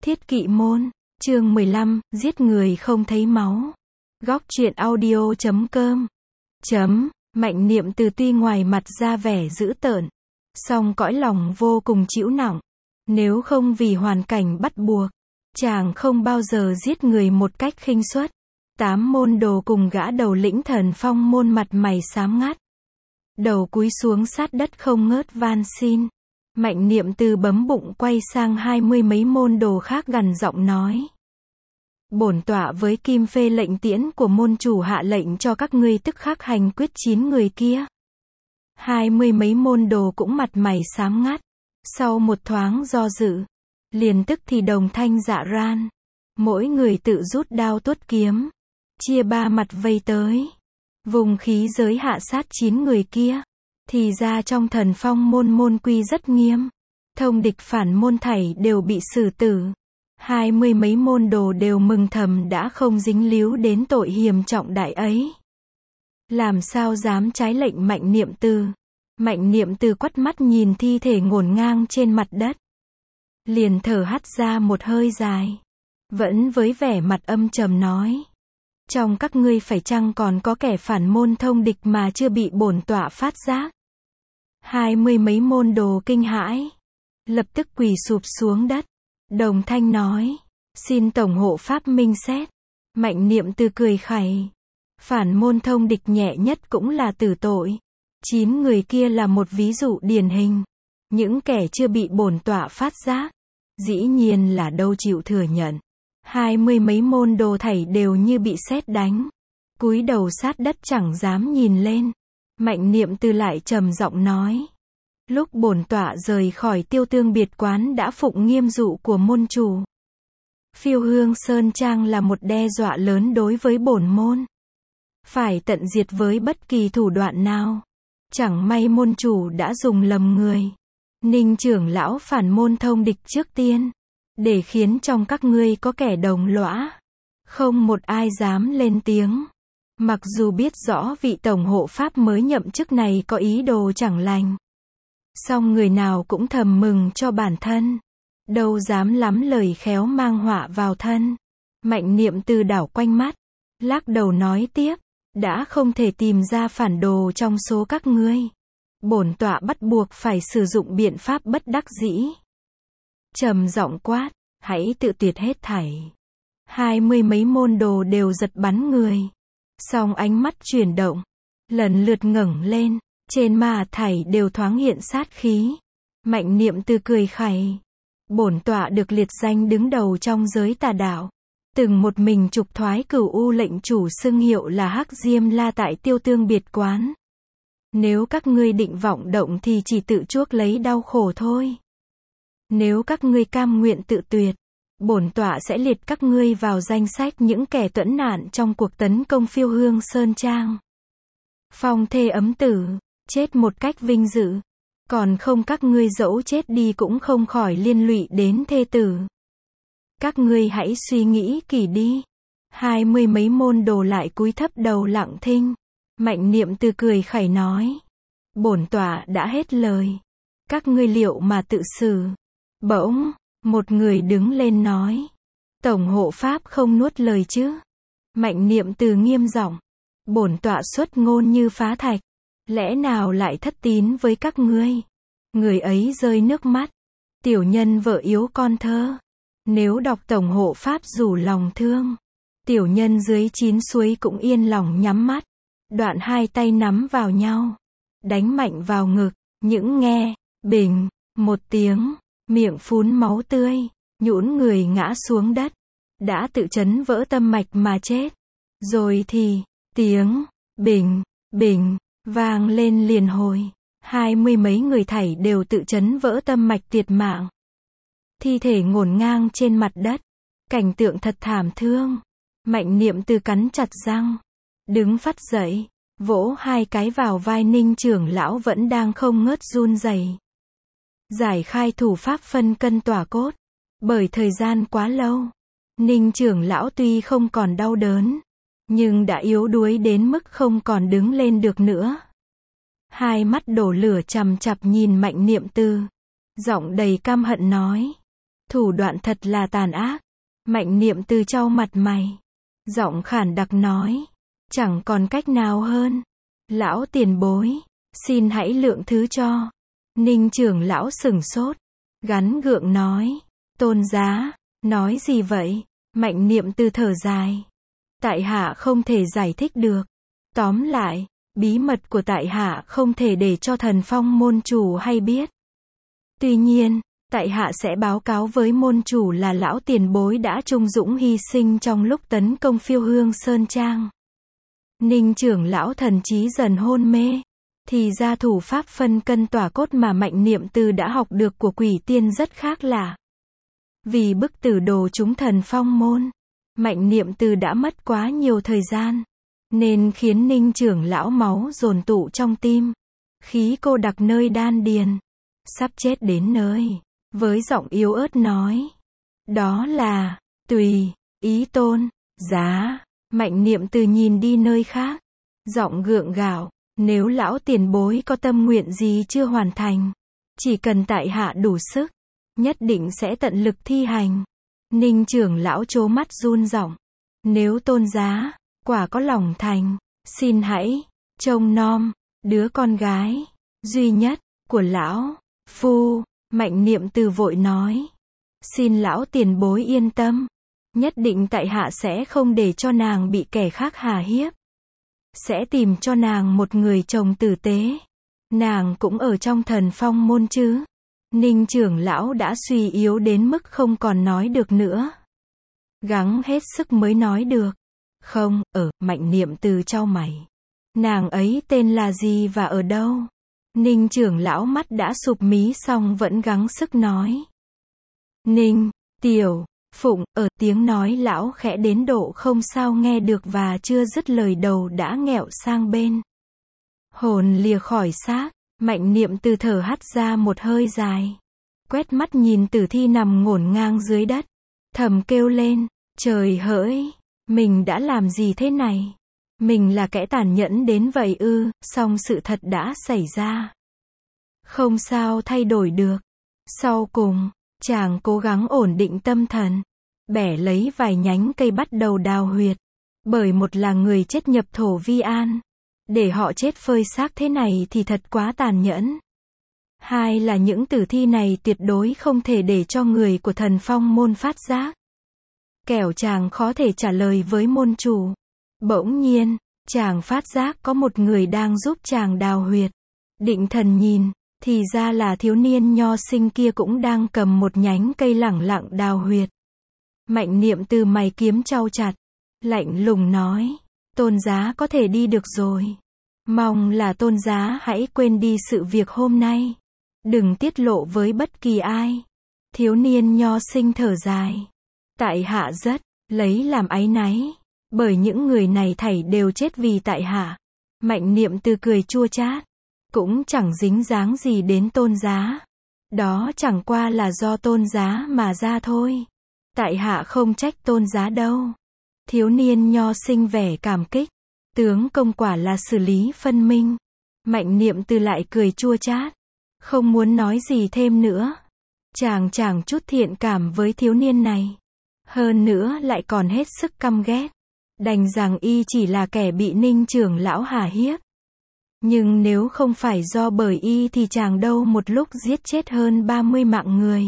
Thiết Kỵ môn, chương 15, giết người không thấy máu. Góc truyện audio.com. Mạnh Niệm Từ tuy ngoài mặt ra vẻ dữ tợn, song cõi lòng vô cùng chịu nặng. Nếu không vì hoàn cảnh bắt buộc, chàng không bao giờ giết người một cách khinh suất. 8 môn đồ cùng gã đầu lĩnh Thần Phong môn mặt mày xám ngắt, đầu cúi xuống sát đất không ngớt van xin. Mạnh Niệm Từ bấm bụng quay sang 20 mấy môn đồ khác gằn giọng nói: Bổn tọa với kim phê lệnh tiễn của môn chủ hạ lệnh cho các ngươi tức khắc hành quyết 9 người kia. 20 mấy môn đồ cũng mặt mày xám ngắt, sau một thoáng do dự, liền tức thì đồng thanh dạ ran. Mỗi người tự rút đao tuốt kiếm, chia 3 mặt vây tới, vùng khí giới hạ sát 9 người kia. Thì ra trong Thần Phong môn môn quy rất nghiêm, thông địch phản môn thảy đều bị xử tử. 20 mấy môn đồ đều mừng thầm đã không dính líu đến tội hiềm trọng đại ấy. Làm sao dám trái lệnh Mạnh Niệm Từ. Mạnh Niệm Từ quắt mắt nhìn thi thể ngổn ngang trên mặt đất, liền thở hắt ra một hơi dài, vẫn với vẻ mặt âm trầm nói: Trong các ngươi phải chăng còn có kẻ phản môn thông địch mà chưa bị bổn tọa phát giác? 20 mấy môn đồ kinh hãi, lập tức quỳ sụp xuống đất, đồng thanh nói: Xin tổng hộ pháp minh xét. Mạnh Niệm Từ cười khẩy: Phản môn thông địch nhẹ nhất cũng là tử tội. 9 người kia là một ví dụ điển hình. Những kẻ chưa bị bổn tọa phát giác, dĩ nhiên là đâu chịu thừa nhận. 20 mấy môn đồ thảy đều như bị sét đánh, cúi đầu sát đất chẳng dám nhìn lên. Mạnh Niệm Từ lại trầm giọng nói: Lúc bổn tọa rời khỏi Tiêu Tương Biệt Quán đã phụng nghiêm dụ của môn chủ. Phiêu Hương Sơn Trang là một đe dọa lớn đối với bổn môn, phải tận diệt với bất kỳ thủ đoạn nào. Chẳng may môn chủ đã dùng lầm người. Ninh trưởng lão phản môn thông địch trước tiên, để khiến trong các ngươi có kẻ đồng lõa, không một ai dám lên tiếng. Mặc dù biết rõ vị tổng hộ pháp mới nhậm chức này có ý đồ chẳng lành, song người nào cũng thầm mừng cho bản thân, đâu dám lắm lời khéo mang họa vào thân. Mạnh Niệm Từ đảo quanh mắt, lắc đầu nói tiếp: Đã không thể tìm ra phản đồ trong số các ngươi, bổn tọa bắt buộc phải sử dụng biện pháp bất đắc dĩ. Trầm giọng quát: Hãy tự tuyệt hết thảy. 20 mấy môn đồ đều giật bắn người, song ánh mắt chuyển động, lần lượt ngẩng lên, trên mà thảy đều thoáng hiện sát khí. Mạnh Niệm Từ cười khẩy: Bổn tọa được liệt danh đứng đầu trong giới tà đạo, từng một mình trục thoái Cửu U lệnh chủ xưng hiệu là Hắc Diêm La tại Tiêu Tương Biệt Quán. Nếu các ngươi định vọng động thì chỉ tự chuốc lấy đau khổ thôi. Nếu các ngươi cam nguyện tự tuyệt, bổn tọa sẽ liệt các ngươi vào danh sách những kẻ tuẫn nạn trong cuộc tấn công Phiêu Hương Sơn Trang. Phong thê ấm tử, chết một cách vinh dự. Còn không, các ngươi dẫu chết đi cũng không khỏi liên lụy đến thê tử. Các ngươi hãy suy nghĩ kỹ đi. 20 mấy môn đồ lại cúi thấp đầu lặng thinh. Mạnh Niệm Từ cười khẩy nói: Bổn tọa đã hết lời, các ngươi liệu mà tự xử. Bỗng, một người đứng lên nói: Tổng hộ pháp không nuốt lời chứ? Mạnh Niệm Từ nghiêm giọng: Bổn tọa xuất ngôn như phá thạch, lẽ nào lại thất tín với các ngươi? Người ấy rơi nước mắt: Tiểu nhân vợ yếu con thơ, nếu đọc tổng hộ pháp rủ lòng thương, tiểu nhân dưới 9 suối cũng yên lòng nhắm mắt. Đoạn hai tay nắm vào nhau, đánh mạnh vào ngực, những nghe, bình, một tiếng, miệng phún máu tươi, nhũn người ngã xuống đất, đã tự chấn vỡ tâm mạch mà chết. Rồi thì, tiếng, bình, bình, vang lên liền hồi, 20 mấy người thảy đều tự chấn vỡ tâm mạch tuyệt mạng. Thi thể ngổn ngang trên mặt đất, cảnh tượng thật thảm thương. Mạnh Niệm Từ cắn chặt răng, đứng phắt dậy, vỗ 2 cái vào vai Ninh trưởng lão vẫn đang không ngớt run rẩy. Giải khai thủ pháp phân cân tỏa cốt. Bởi thời gian quá lâu, Ninh trưởng lão tuy không còn đau đớn, nhưng đã yếu đuối đến mức không còn đứng lên được nữa. Hai mắt đổ lửa chằm chằm nhìn Mạnh Niệm Từ, giọng đầy căm hận nói: Thủ đoạn thật là tàn ác. Mạnh Niệm Từ chau mặt mày. Giọng khản đặc nói. Chẳng còn cách nào hơn. Lão tiền bối. Xin hãy lượng thứ cho. Ninh trưởng lão sửng sốt. Gắn gượng nói. Tôn giá. Nói gì vậy? Mạnh Niệm Từ thở dài. Tại hạ không thể giải thích được. Tóm lại, bí mật của tại hạ không thể để cho Thần Phong môn chủ hay biết. Tuy nhiên, tại hạ sẽ báo cáo với môn chủ là lão tiền bối đã trung dũng hy sinh trong lúc tấn công Phiêu Hương Sơn Trang. Ninh trưởng lão thần trí dần hôn mê. Thì ra thủ pháp phân cân tỏa cốt mà Mạnh Niệm Từ đã học được của quỷ tiên rất khác lạ. Vì bức tử đồ chúng Thần Phong môn, Mạnh Niệm Từ đã mất quá nhiều thời gian, nên khiến Ninh trưởng lão máu dồn tụ trong tim, khí cô đặc nơi đan điền, sắp chết đến nơi, với giọng yếu ớt nói. Đó là, tùy, ý tôn, giá. Mạnh Niệm Từ nhìn đi nơi khác, giọng gượng gạo, nếu lão tiền bối có tâm nguyện gì chưa hoàn thành, chỉ cần tại hạ đủ sức, nhất định sẽ tận lực thi hành. Ninh trưởng lão trố mắt run giọng. Nếu tôn giá, quả có lòng thành, xin hãy, trông nom, đứa con gái, duy nhất, của lão, phu. Mạnh Niệm Từ vội nói. Xin lão tiền bối yên tâm. Nhất định tại hạ sẽ không để cho nàng bị kẻ khác hà hiếp. Sẽ tìm cho nàng một người chồng tử tế. Nàng cũng ở trong Thần Phong môn chứ? Ninh trưởng lão đã suy yếu đến mức không còn nói được nữa. Gắng hết sức mới nói được. Không, Mạnh Niệm Từ chau mày. Nàng ấy tên là gì và ở đâu? Ninh trưởng lão mắt đã sụp mí xong vẫn gắng sức nói. Ninh, Tiểu, Phụng, tiếng nói lão khẽ đến độ không sao nghe được và chưa dứt lời đầu đã nghẹo sang bên. Hồn lìa khỏi xác, Mạnh Niệm Từ thở hắt ra một hơi dài. Quét mắt nhìn tử thi nằm ngổn ngang dưới đất. Thầm kêu lên, trời hỡi, mình đã làm gì thế này? Mình là kẻ tàn nhẫn đến vậy ư? Song sự thật đã xảy ra. Không sao thay đổi được. Sau cùng, chàng cố gắng ổn định tâm thần. Bẻ lấy vài nhánh cây bắt đầu đào huyệt. Bởi một là người chết nhập thổ vi an. Để họ chết phơi xác thế này thì thật quá tàn nhẫn. Hai là những tử thi này tuyệt đối không thể để cho người của Thần Phong môn phát giác. Kẻo chàng khó thể trả lời với môn chủ. Bỗng nhiên, chàng phát giác có một người đang giúp chàng đào huyệt. Định thần nhìn, thì ra là thiếu niên nho sinh kia cũng đang cầm một nhánh cây lẳng lặng đào huyệt. Mạnh Niệm Từ mày kiếm chau chặt, lạnh lùng nói, tôn giá có thể đi được rồi. Mong là tôn giá hãy quên đi sự việc hôm nay. Đừng tiết lộ với bất kỳ ai. Thiếu niên nho sinh thở dài. Tại hạ rất lấy làm áy náy. Bởi những người này thảy đều chết vì tại hạ. Mạnh Niệm Từ cười chua chát. Cũng chẳng dính dáng gì đến tôn giá. Đó chẳng qua là do tôn giá mà ra thôi. Tại hạ không trách tôn giá đâu. Thiếu niên nho sinh vẻ cảm kích. Tướng công quả là xử lý phân minh. Mạnh Niệm Từ lại cười chua chát. Không muốn nói gì thêm nữa. Chàng chẳng chút thiện cảm với thiếu niên này. Hơn nữa lại còn hết sức căm ghét. Đành rằng y chỉ là kẻ bị Ninh trưởng lão hà hiếp. Nhưng nếu không phải do bởi y thì chàng đâu một lúc giết chết hơn 30 mạng người.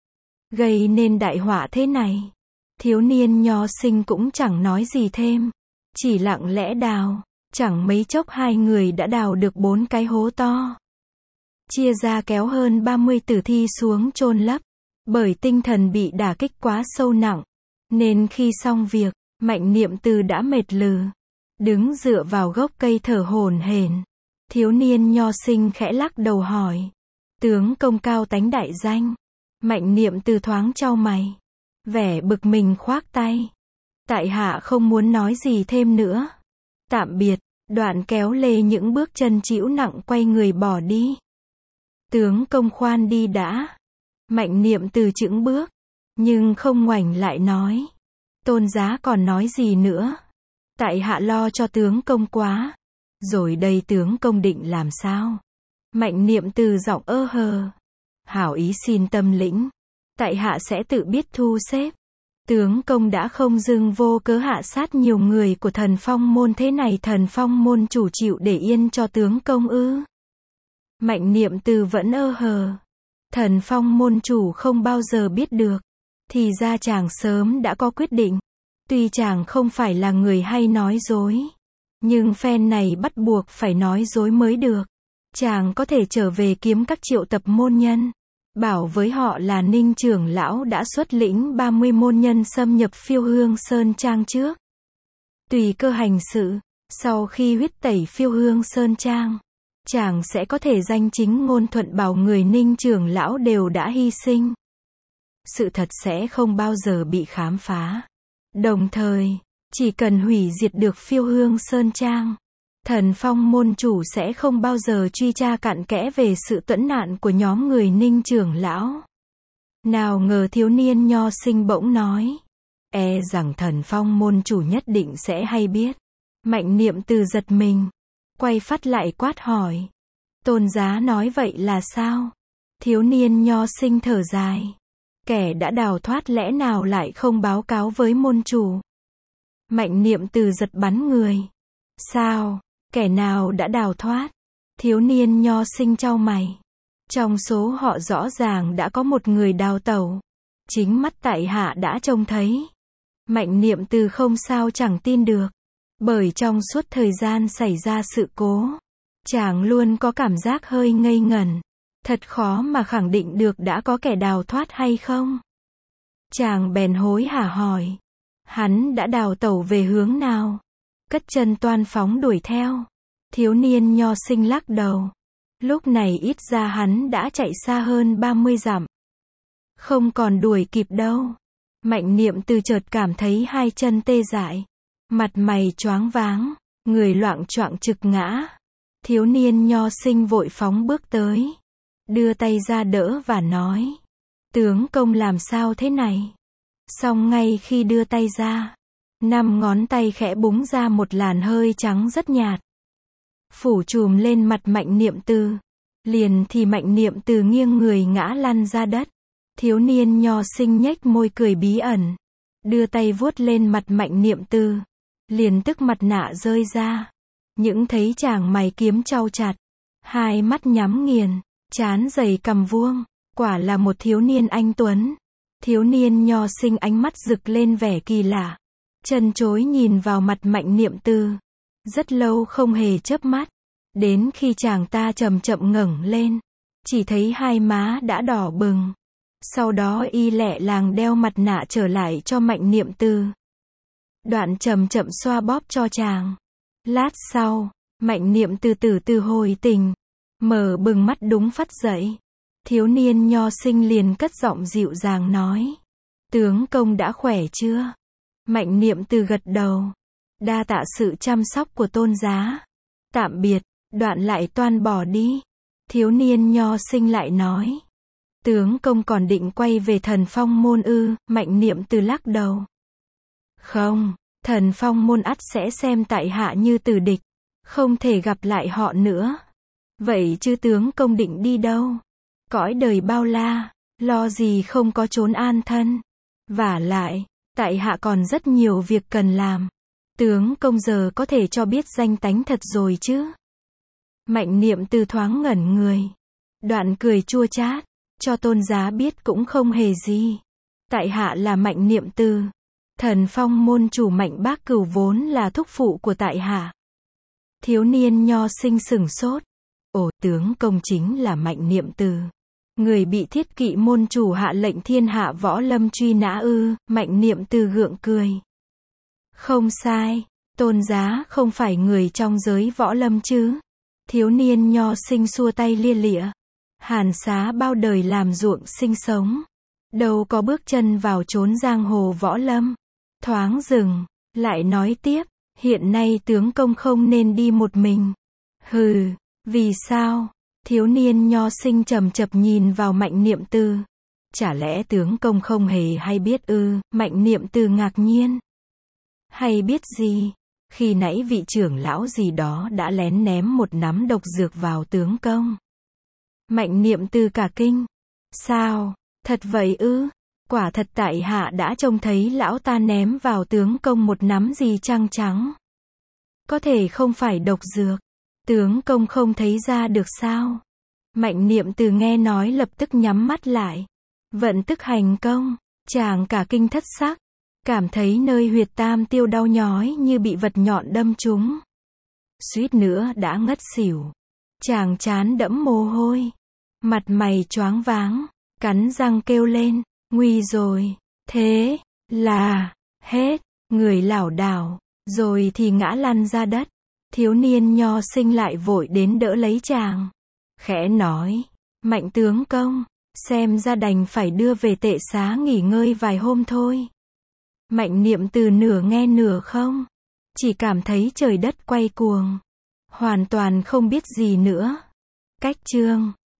Gây nên đại họa thế này. Thiếu niên nho sinh cũng chẳng nói gì thêm. Chỉ lặng lẽ đào. Chẳng mấy chốc hai người đã đào được 4 cái hố to. Chia ra kéo hơn 30 tử thi xuống chôn lấp. Bởi tinh thần bị đả kích quá sâu nặng. Nên khi xong việc, Mạnh Niệm Từ đã mệt lừ. Đứng dựa vào gốc cây thở hổn hển. Thiếu niên nho sinh khẽ lắc đầu hỏi. Tướng công cao tánh đại danh. Mạnh Niệm Từ thoáng chau mày. Vẻ bực mình khoác tay. Tại hạ không muốn nói gì thêm nữa. Tạm biệt. Đoạn kéo lê những bước chân chịu nặng quay người bỏ đi. Tướng công khoan đi đã. Mạnh Niệm Từ chững bước. Nhưng không ngoảnh lại nói. Tôn giá còn nói gì nữa? Tại hạ lo cho tướng công quá. Rồi đây tướng công định làm sao? Mạnh Niệm Từ giọng ơ hờ. Hảo ý xin tâm lĩnh. tại hạ sẽ tự biết thu xếp. Tướng công đã không dưng vô cớ hạ sát nhiều người của Thần Phong môn, thế này Thần Phong môn chủ chịu để yên cho tướng công ư? Mạnh Niệm Từ vẫn ơ hờ. Thần Phong môn chủ không bao giờ biết được. Thì ra chàng sớm đã có quyết định. Tuy chàng không phải là người hay nói dối, nhưng phen này bắt buộc phải nói dối mới được. Chàng có thể trở về kiếm các triệu tập môn nhân, bảo với họ là Ninh trưởng lão đã xuất lĩnh 30 môn nhân xâm nhập Phiêu Hương Sơn Trang trước. Tùy cơ hành sự, sau khi huyết tẩy Phiêu Hương Sơn Trang, chàng sẽ có thể danh chính ngôn thuận bảo người Ninh trưởng lão đều đã hy sinh. Sự thật sẽ không bao giờ bị khám phá. Đồng thời, chỉ cần hủy diệt được Phiêu Hương Sơn Trang, Thần Phong môn chủ sẽ không bao giờ truy tra cặn kẽ về sự tuẫn nạn của nhóm người Ninh trưởng lão. Nào ngờ thiếu niên nho sinh bỗng nói, e rằng Thần Phong môn chủ nhất định sẽ hay biết. Mạnh Niệm Từ giật mình, quay phát lại quát hỏi, tôn giá nói vậy là sao? Thiếu niên nho sinh thở dài, kẻ đã đào thoát lẽ nào lại không báo cáo với môn chủ? Mạnh Niệm Từ giật bắn người. Sao? Kẻ nào đã đào thoát? Thiếu niên nho sinh chau mày. Trong số họ rõ ràng đã có một người đào tẩu. Chính mắt tại hạ đã trông thấy. Mạnh Niệm Từ không sao chẳng tin được. Bởi trong suốt thời gian xảy ra sự cố, chàng luôn có cảm giác hơi ngây ngẩn. Thật khó mà khẳng định được đã có kẻ đào thoát hay không. Chàng bèn hối hả hỏi. Hắn đã đào tẩu về hướng nào? Cất chân toan phóng đuổi theo. Thiếu niên nho sinh lắc đầu. Lúc này ít ra hắn đã chạy xa hơn 30 dặm. Không còn đuổi kịp đâu. Mạnh Niệm Từ chợt cảm thấy hai chân tê dại. Mặt mày choáng váng, người loạng choạng trực ngã. Thiếu niên nho sinh vội phóng bước tới, đưa tay ra đỡ và nói, tướng công làm sao thế này? Xong ngay khi đưa tay ra, 5 ngón tay khẽ búng ra một làn hơi trắng rất nhạt, phủ trùm lên mặt Mạnh Niệm Từ. Liền thì Mạnh Niệm Từ nghiêng người ngã lăn ra đất. Thiếu niên nho sinh nhếch môi cười bí ẩn, đưa tay vuốt lên mặt Mạnh Niệm Từ. Liền tức mặt nạ rơi ra. Những thấy chàng mày kiếm chau chặt, hai mắt nhắm nghiền, trán dày cằm vuông, quả là một thiếu niên anh tuấn. Thiếu niên nho sinh ánh mắt rực lên vẻ kỳ lạ, chân chối nhìn vào mặt Mạnh Niệm Từ, rất lâu không hề chớp mắt, đến khi chàng ta chậm chậm ngẩng lên, chỉ thấy hai má đã đỏ bừng. Sau đó y lẹ làng đeo mặt nạ trở lại cho Mạnh Niệm Từ. Đoạn chậm chậm xoa bóp cho chàng. Lát sau, Mạnh Niệm Từ từ từ hồi tỉnh, mở bừng mắt đúng phắt dậy. Thiếu niên nho sinh liền cất giọng dịu dàng nói, tướng công đã khỏe chưa? Mạnh Niệm Từ gật đầu, đa tạ sự chăm sóc của tôn giá. Tạm biệt, đoạn lại toan bỏ đi. Thiếu niên nho sinh lại nói, tướng công còn định quay về Thần Phong môn ư? Mạnh Niệm Từ lắc đầu. Không, Thần Phong môn ắt sẽ xem tại hạ như tử địch, không thể gặp lại họ nữa. Vậy chứ tướng công định đi đâu? Cõi đời bao la, lo gì không có chốn an thân. Vả lại, tại hạ còn rất nhiều việc cần làm. Tướng công giờ có thể cho biết danh tánh thật rồi chứ? Mạnh Niệm Từ thoáng ngẩn người, đoạn cười chua chát, cho tôn giá biết cũng không hề gì. Tại hạ là Mạnh Niệm Từ. Thần Phong môn chủ Mạnh Bác Cửu vốn là thúc phụ của tại hạ. Thiếu niên nho sinh sửng sốt. Ồ, tướng công chính là Mạnh Niệm Từ, người bị Thiết Kỵ môn chủ hạ lệnh thiên hạ võ lâm truy nã ư? Mạnh Niệm Từ gượng cười. Không sai, tôn giá không phải người trong giới võ lâm chứ? Thiếu niên nho sinh xua tay lia lịa. Hàn xá bao đời làm ruộng sinh sống, đâu có bước chân vào chốn giang hồ võ lâm. Thoáng dừng, lại nói tiếp, hiện nay tướng công không nên đi một mình. Hừ, vì sao? Thiếu niên nho sinh trầm chập nhìn vào Mạnh Niệm Từ. Chả lẽ tướng công không hề hay biết ư? Mạnh Niệm Từ ngạc nhiên. Hay biết gì? Khi nãy vị trưởng lão gì đó đã lén ném một nắm độc dược vào tướng công. Mạnh Niệm Từ cả kinh. Sao? Thật vậy ư? Quả thật tại hạ đã trông thấy lão ta ném vào tướng công một nắm gì trăng trắng. Có thể không phải độc dược. Tướng công không thấy ra được sao? Mạnh niệm từ nghe nói lập tức nhắm mắt lại. Vận tức hành công, chàng cả kinh thất sắc. Cảm thấy nơi huyệt tam tiêu đau nhói như bị vật nhọn đâm trúng. Suýt nữa đã ngất xỉu. Chàng trán đẫm mồ hôi. Mặt mày choáng váng. Cắn răng kêu lên. Nguy rồi. Thế là hết. Người lảo đảo. Rồi thì ngã lăn ra đất. Thiếu niên nho sinh lại vội đến đỡ lấy chàng. Khẽ nói. Mạnh tướng công. Xem ra đành phải đưa về tệ xá nghỉ ngơi vài hôm thôi. Mạnh niệm từ nửa nghe nửa không. Chỉ cảm thấy trời đất quay cuồng. Hoàn toàn không biết gì nữa. Cách chương